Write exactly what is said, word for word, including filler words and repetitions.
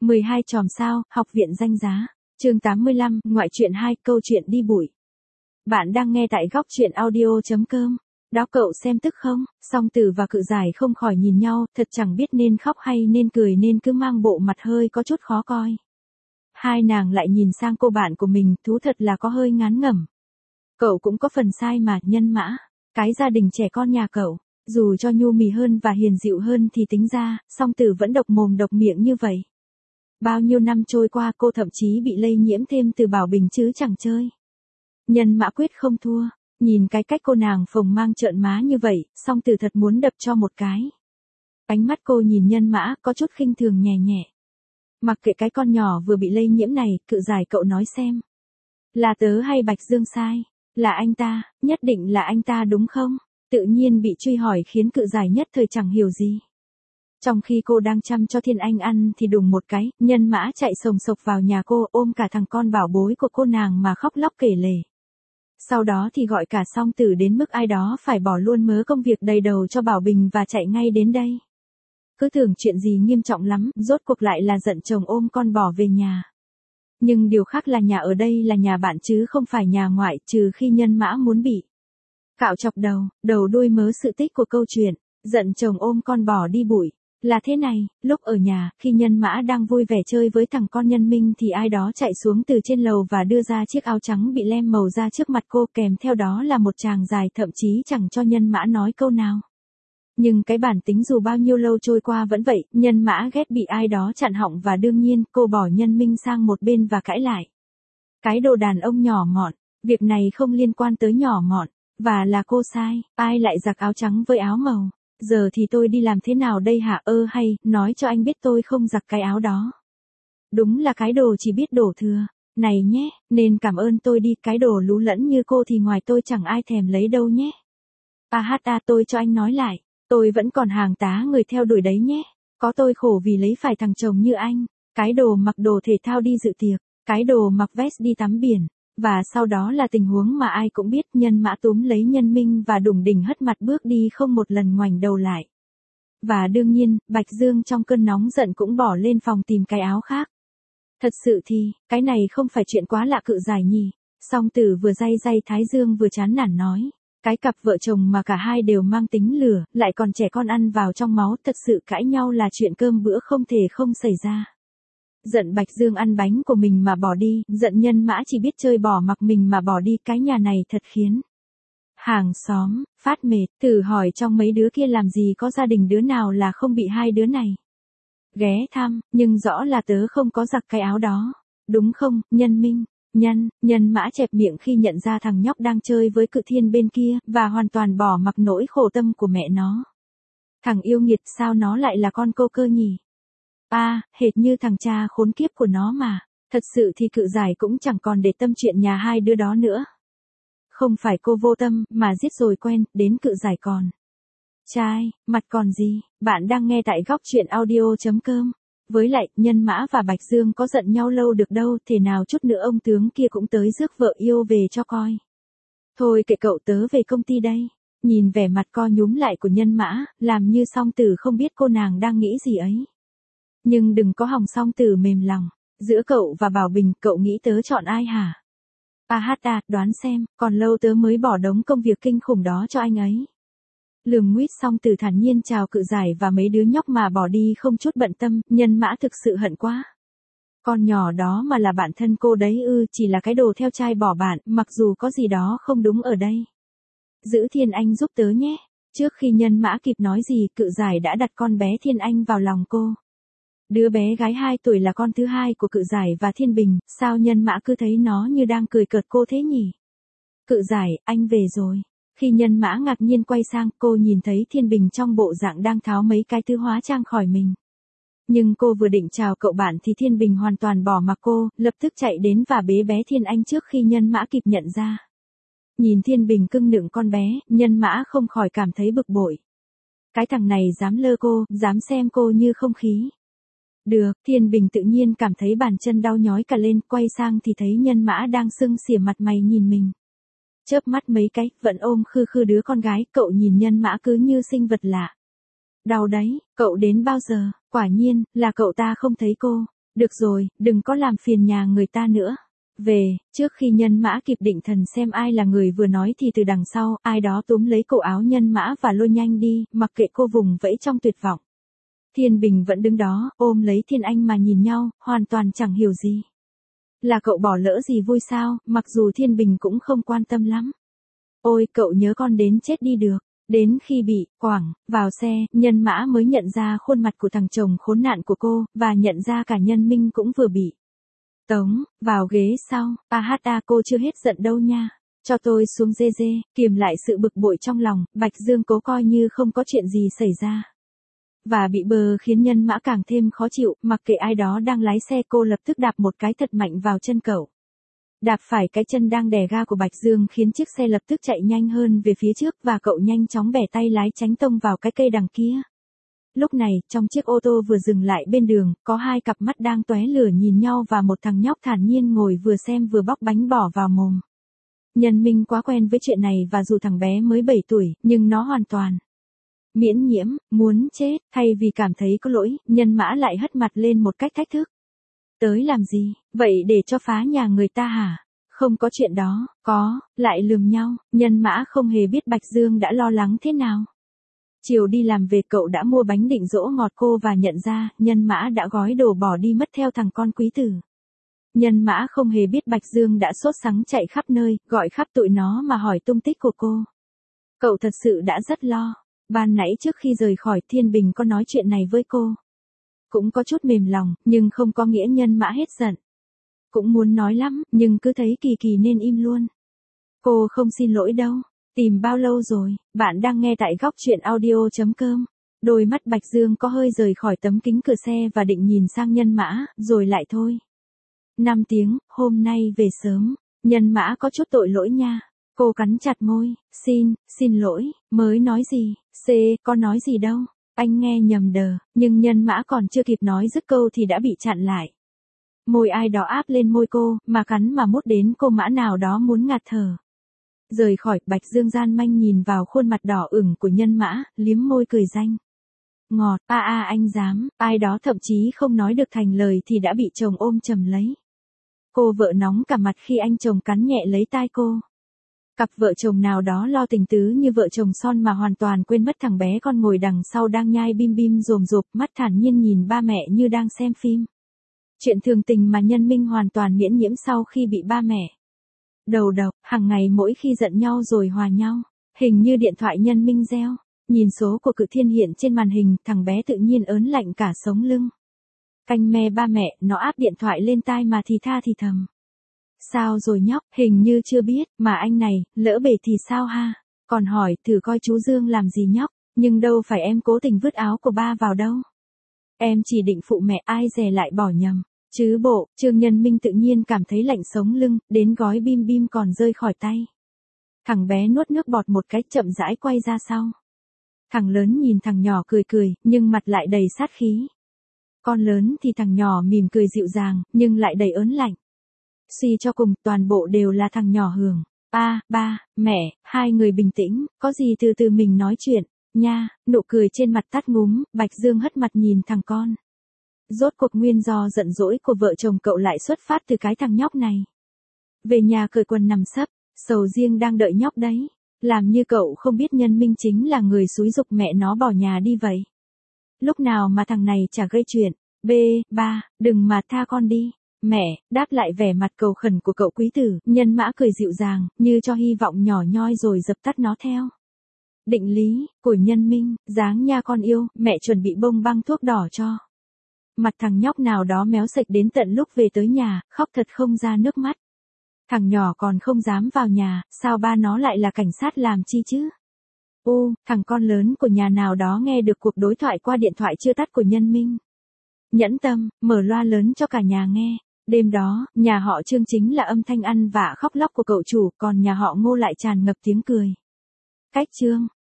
mười hai chòm sao, học viện danh giá. Chương tám mươi lăm, ngoại truyện hai, câu chuyện đi bụi. Bạn đang nghe tại góc truyện audio chấm com. Đó cậu xem tức không? Song Tử và Cự Giải không khỏi nhìn nhau, thật chẳng biết nên khóc hay nên cười nên cứ mang bộ mặt hơi có chút khó coi. Hai nàng lại nhìn sang cô bạn của mình, thú thật là có hơi ngán ngẩm. Cậu cũng có phần sai mà, Nhân Mã. Cái gia đình trẻ con nhà cậu, dù cho nhu mì hơn và hiền dịu hơn thì tính ra, Song Tử vẫn độc mồm độc miệng như vậy. Bao nhiêu năm trôi qua cô thậm chí bị lây nhiễm thêm từ Bảo Bình chứ chẳng chơi. Nhân Mã quyết không thua, nhìn cái cách cô nàng phồng mang trợn má như vậy, Song Tử thật muốn đập cho một cái. Ánh mắt cô nhìn Nhân Mã có chút khinh thường nhẹ nhẹ. Mặc kệ cái con nhỏ vừa bị lây nhiễm này, Cự Giải cậu nói xem. Là tớ hay Bạch Dương sai? Là anh ta, nhất định là anh ta đúng không? Tự nhiên bị truy hỏi khiến Cự Giải nhất thời chẳng hiểu gì. Trong khi cô đang chăm cho Thiên Anh ăn thì đùng một cái, Nhân Mã chạy sồng sộc vào nhà cô ôm cả thằng con bảo bối của cô nàng mà khóc lóc kể lể. Sau đó thì gọi cả Song Tử đến mức ai đó phải bỏ luôn mớ công việc đầy đầu cho Bảo Bình và chạy ngay đến đây. Cứ tưởng chuyện gì nghiêm trọng lắm, rốt cuộc lại là giận chồng ôm con bỏ về nhà. Nhưng điều khác là nhà ở đây là nhà bạn chứ không phải nhà ngoại, trừ khi Nhân Mã muốn bị cạo chọc đầu, đầu đuôi mớ sự tích của câu chuyện, giận chồng ôm con bỏ đi bụi. Là thế này, lúc ở nhà, khi Nhân Mã đang vui vẻ chơi với thằng con Nhân Minh thì ai đó chạy xuống từ trên lầu và đưa ra chiếc áo trắng bị lem màu ra trước mặt cô, kèm theo đó là một tràng dài thậm chí chẳng cho Nhân Mã nói câu nào. Nhưng cái bản tính dù bao nhiêu lâu trôi qua vẫn vậy, Nhân Mã ghét bị ai đó chặn họng và đương nhiên cô bỏ Nhân Minh sang một bên và cãi lại. Cái đồ đàn ông nhỏ mọn, việc này không liên quan tới nhỏ mọn, và là cô sai, ai lại giặt áo trắng với áo màu. Giờ thì tôi đi làm thế nào đây hả? Ơ hay, nói cho anh biết tôi không giặt cái áo đó. Đúng là cái đồ chỉ biết đổ thừa. Này nhé, nên cảm ơn tôi đi, cái đồ lú lẫn như cô thì ngoài tôi chẳng ai thèm lấy đâu nhé. À hát à, tôi cho anh nói lại, tôi vẫn còn hàng tá người theo đuổi đấy nhé. Có tôi khổ vì lấy phải thằng chồng như anh. Cái đồ mặc đồ thể thao đi dự tiệc, cái đồ mặc vest đi tắm biển. Và sau đó là tình huống mà ai cũng biết, Nhân Mã túm lấy Nhân Minh và đùng đỉnh hất mặt bước đi không một lần ngoảnh đầu lại. Và đương nhiên, Bạch Dương trong cơn nóng giận cũng bỏ lên phòng tìm cái áo khác. Thật sự thì, cái này không phải chuyện quá lạ Cự Giải nhỉ. Song Tử vừa day day thái dương vừa chán nản nói. Cái cặp vợ chồng mà cả hai đều mang tính lửa, lại còn trẻ con ăn vào trong máu, thật sự cãi nhau là chuyện cơm bữa không thể không xảy ra. Giận Bạch Dương ăn bánh của mình mà bỏ đi, giận Nhân Mã chỉ biết chơi bỏ mặc mình mà bỏ đi, cái nhà này thật khiến hàng xóm phát mệt. Thử hỏi trong mấy đứa kia làm gì có gia đình đứa nào là không bị hai đứa này ghé thăm, nhưng rõ là tớ không có giặt cái áo đó. Đúng không, Nhân Minh? Nhân, Nhân Mã chẹp miệng khi nhận ra thằng nhóc đang chơi với Cự Thiên bên kia, và hoàn toàn bỏ mặc nỗi khổ tâm của mẹ nó. Thằng yêu nghiệt, sao nó lại là con cô cơ nhỉ? À, hệt như thằng cha khốn kiếp của nó mà. Thật sự thì Cự Giải cũng chẳng còn để tâm chuyện nhà hai đứa đó nữa. Không phải cô vô tâm, mà giết rồi quen, đến Cự Giải còn trai, mặt còn gì. Bạn đang nghe tại góc truyện audio chấm com. Với lại, Nhân Mã và Bạch Dương có giận nhau lâu được đâu, thế nào chút nữa ông tướng kia cũng tới rước vợ yêu về cho coi. Thôi kệ cậu, tớ về công ty đây. Nhìn vẻ mặt co nhúm lại của Nhân Mã, làm như Song Tử không biết cô nàng đang nghĩ gì ấy. Nhưng đừng có hòng Song Tử mềm lòng. Giữa cậu và Bảo Bình, cậu nghĩ tớ chọn ai hả? À hát à, đoán xem, còn lâu tớ mới bỏ đống công việc kinh khủng đó cho anh ấy. Lườm nguyết Song Tử thản nhiên chào Cự Giải và mấy đứa nhóc mà bỏ đi không chút bận tâm. Nhân Mã thực sự hận quá. Con nhỏ đó mà là bạn thân cô đấy ư? Chỉ là cái đồ theo trai bỏ bạn, mặc dù có gì đó không đúng ở đây. Giữ Thiên Anh giúp tớ nhé. Trước khi Nhân Mã kịp nói gì, Cự Giải đã đặt con bé Thiên Anh vào lòng cô. Đứa bé gái hai tuổi là con thứ hai của Cự Giải và Thiên Bình, sao Nhân Mã cứ thấy nó như đang cười cợt cô thế nhỉ? Cự Giải, anh về rồi. Khi Nhân Mã ngạc nhiên quay sang, cô nhìn thấy Thiên Bình trong bộ dạng đang tháo mấy cái thứ hóa trang khỏi mình. Nhưng cô vừa định chào cậu bạn thì Thiên Bình hoàn toàn bỏ mặc cô, lập tức chạy đến và bế bé Thiên Anh trước khi Nhân Mã kịp nhận ra. Nhìn Thiên Bình cưng nựng con bé, Nhân Mã không khỏi cảm thấy bực bội. Cái thằng này dám lơ cô, dám xem cô như không khí. Được, Thiên Bình tự nhiên cảm thấy bàn chân đau nhói cả lên, quay sang thì thấy Nhân Mã đang sưng xỉa mặt mày nhìn mình. Chớp mắt mấy cái, vẫn ôm khư khư đứa con gái, cậu nhìn Nhân Mã cứ như sinh vật lạ. Đau đấy, cậu đến bao giờ? Quả nhiên, là cậu ta không thấy cô. Được rồi, đừng có làm phiền nhà người ta nữa. Về, trước khi Nhân Mã kịp định thần xem ai là người vừa nói thì từ đằng sau, ai đó túm lấy cổ áo Nhân Mã và lôi nhanh đi, mặc kệ cô vùng vẫy trong tuyệt vọng. Thiên Bình vẫn đứng đó, ôm lấy Thiên Anh mà nhìn nhau, hoàn toàn chẳng hiểu gì. Là cậu bỏ lỡ gì vui sao, mặc dù Thiên Bình cũng không quan tâm lắm. Ôi, cậu nhớ con đến chết đi được. Đến khi bị, quảng, vào xe, Nhân Mã mới nhận ra khuôn mặt của thằng chồng khốn nạn của cô, và nhận ra cả Nhân Minh cũng vừa bị tống, vào ghế sau, a hát a cô chưa hết giận đâu nha. Cho tôi xuống dê dê, kiềm lại sự bực bội trong lòng, Bạch Dương cố coi như không có chuyện gì xảy ra. Và bị bờ khiến Nhân Mã càng thêm khó chịu, mặc kệ ai đó đang lái xe cô lập tức đạp một cái thật mạnh vào chân cậu. Đạp phải cái chân đang đè ga của Bạch Dương khiến chiếc xe lập tức chạy nhanh hơn về phía trước và cậu nhanh chóng bẻ tay lái tránh tông vào cái cây đằng kia. Lúc này, trong chiếc ô tô vừa dừng lại bên đường, có hai cặp mắt đang tóe lửa nhìn nhau và một thằng nhóc thản nhiên ngồi vừa xem vừa bóc bánh bỏ vào mồm. Nhân Minh quá quen với chuyện này và dù thằng bé mới bảy tuổi, nhưng nó hoàn toàn miễn nhiễm, muốn chết, thay vì cảm thấy có lỗi, Nhân Mã lại hất mặt lên một cách thách thức. Tới làm gì, vậy để cho phá nhà người ta hả? Không có chuyện đó, có, lại lườm nhau, Nhân Mã không hề biết Bạch Dương đã lo lắng thế nào. Chiều đi làm về cậu đã mua bánh định dỗ ngọt cô và nhận ra, Nhân Mã đã gói đồ bỏ đi mất theo thằng con quý tử. Nhân Mã không hề biết Bạch Dương đã sốt sắng chạy khắp nơi, gọi khắp tụi nó mà hỏi tung tích của cô. Cậu thật sự đã rất lo. Ban nãy trước khi rời khỏi Thiên Bình có nói chuyện này với cô. Cũng có chút mềm lòng, nhưng không có nghĩa Nhân Mã hết giận. Cũng muốn nói lắm, nhưng cứ thấy kỳ kỳ nên im luôn. Cô không xin lỗi đâu. Tìm bao lâu rồi, bạn đang nghe tại góc truyện audio chấm com. Đôi mắt Bạch Dương có hơi rời khỏi tấm kính cửa xe và định nhìn sang Nhân Mã, rồi lại thôi. Năm tiếng, hôm nay về sớm, Nhân Mã có chút tội lỗi nha. Cô cắn chặt môi, xin, xin lỗi, mới nói gì, C, có nói gì đâu. Anh nghe nhầm đờ, nhưng Nhân Mã còn chưa kịp nói dứt câu thì đã bị chặn lại. Môi ai đó áp lên môi cô, mà cắn mà mút đến cô Mã nào đó muốn ngạt thở. Rời khỏi, Bạch Dương gian manh nhìn vào khuôn mặt đỏ ửng của Nhân Mã, liếm môi cười danh. Ngọt, a a anh dám, ai đó thậm chí không nói được thành lời thì đã bị chồng ôm chầm lấy. Cô vợ nóng cả mặt khi anh chồng cắn nhẹ lấy tai cô. Cặp vợ chồng nào đó lo tình tứ như vợ chồng Son mà hoàn toàn quên mất thằng bé con ngồi đằng sau đang nhai bim bim rồm rộp, mắt thản nhiên nhìn ba mẹ như đang xem phim. Chuyện thường tình mà Nhân Minh hoàn toàn miễn nhiễm sau khi bị ba mẹ đầu độc, hàng ngày mỗi khi giận nhau rồi hòa nhau. Hình như điện thoại Nhân Minh reo, nhìn số của Cự Thiên hiện trên màn hình, thằng bé tự nhiên ớn lạnh cả sống lưng. Canh me ba mẹ, nó áp điện thoại lên tai mà thì tha thì thầm. Sao rồi nhóc, hình như chưa biết, mà anh này, lỡ bể thì sao ha? Còn hỏi, thử coi chú Dương làm gì nhóc, nhưng đâu phải em cố tình vứt áo của ba vào đâu. Em chỉ định phụ mẹ, ai dè lại bỏ nhầm. Chứ bộ, Trương Nhân Minh tự nhiên cảm thấy lạnh sống lưng, đến gói bim bim còn rơi khỏi tay. Thằng bé nuốt nước bọt một cái chậm rãi quay ra sau. Thằng lớn nhìn thằng nhỏ cười cười, nhưng mặt lại đầy sát khí. Con lớn thì thằng nhỏ mỉm cười dịu dàng, nhưng lại đầy ớn lạnh. Suy cho cùng, toàn bộ đều là thằng nhỏ hưởng. Ba, ba, mẹ, hai người bình tĩnh, có gì từ từ mình nói chuyện, nha, nụ cười trên mặt tắt ngúm, Bạch Dương hất mặt nhìn thằng con. Rốt cuộc nguyên do giận dỗi của vợ chồng cậu lại xuất phát từ cái thằng nhóc này. Về nhà cởi quần nằm sấp, sầu riêng đang đợi nhóc đấy. Làm như cậu không biết Nhân Minh chính là người xúi giục mẹ nó bỏ nhà đi vậy. Lúc nào mà thằng này chả gây chuyện. B, ba, đừng mà tha con đi. Mẹ, đáp lại vẻ mặt cầu khẩn của cậu quý tử, Nhân Mã cười dịu dàng, như cho hy vọng nhỏ nhoi rồi dập tắt nó theo. Định lý, của Nhân Minh, dáng nha con yêu, mẹ chuẩn bị bông băng thuốc đỏ cho. Mặt thằng nhóc nào đó méo sạch đến tận lúc về tới nhà, khóc thật không ra nước mắt. Thằng nhỏ còn không dám vào nhà, sao ba nó lại là cảnh sát làm chi chứ? U, thằng con lớn của nhà nào đó nghe được cuộc đối thoại qua điện thoại chưa tắt của Nhân Minh. Nhẫn tâm, mở loa lớn cho cả nhà nghe. Đêm đó, nhà họ Trương chính là âm thanh ăn vạ khóc lóc của cậu chủ, còn nhà họ Ngô lại tràn ngập tiếng cười. Cách Trương,